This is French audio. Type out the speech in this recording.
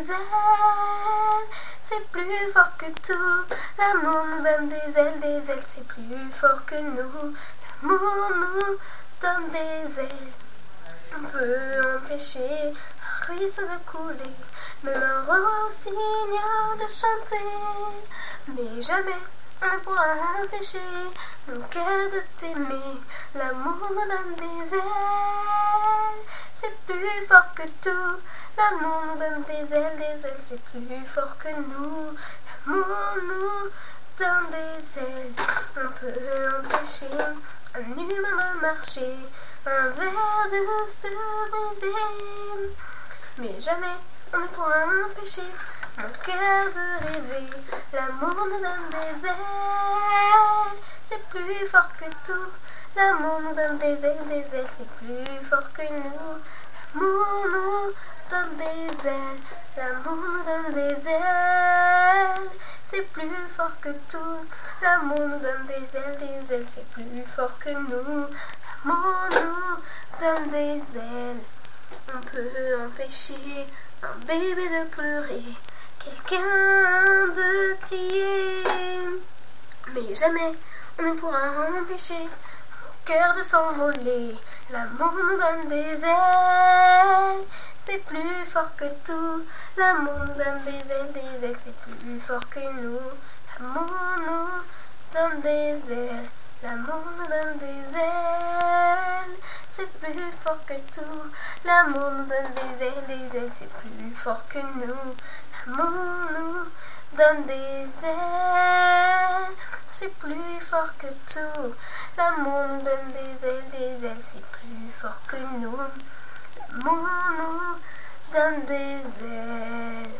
ailes, c'est plus fort que tout. L'amour nous donne des ailes, c'est plus fort que nous. L'amour nous donne des ailes. On peut empêcher un ruisseau de couler, même un rossignol de chanter, mais jamais on ne pourra empêcher mon cœur de t'aimer. L'amour nous donne des ailes, c'est plus fort que tout. L'amour nous donne des ailes, c'est plus fort que nous. L'amour nous donne des ailes. On peut empêcher un humain de marcher, un verre de se briser, mais jamais on ne pourra empêcher mon cœur de rêver. L'amour nous donne des ailes, c'est plus fort que tout. L'amour nous donne des ailes, c'est plus fort que nous. L'amour nous donne des ailes, l'amour nous donne des ailes, c'est plus fort que tout. L'amour nous donne des ailes, c'est plus fort que nous. L'amour nous donne des ailes. On peut empêcher un bébé de pleurer, quelqu'un de crier, mais jamais on ne pourra empêcher mon cœur de s'envoler. L'amour nous donne des ailes, c'est plus fort que tout. L'amour nous donne des ailes, c'est plus fort que nous. L'amour nous donne des ailes, l'amour nous donne des ailes, c'est plus fort que tout. L'amour nous donne des ailes, c'est plus fort que nous. L'amour nous donne des ailes, c'est plus fort que tout. L'amour nous donne des ailes, c'est plus fort que nous. L'amour nous donne des ailes.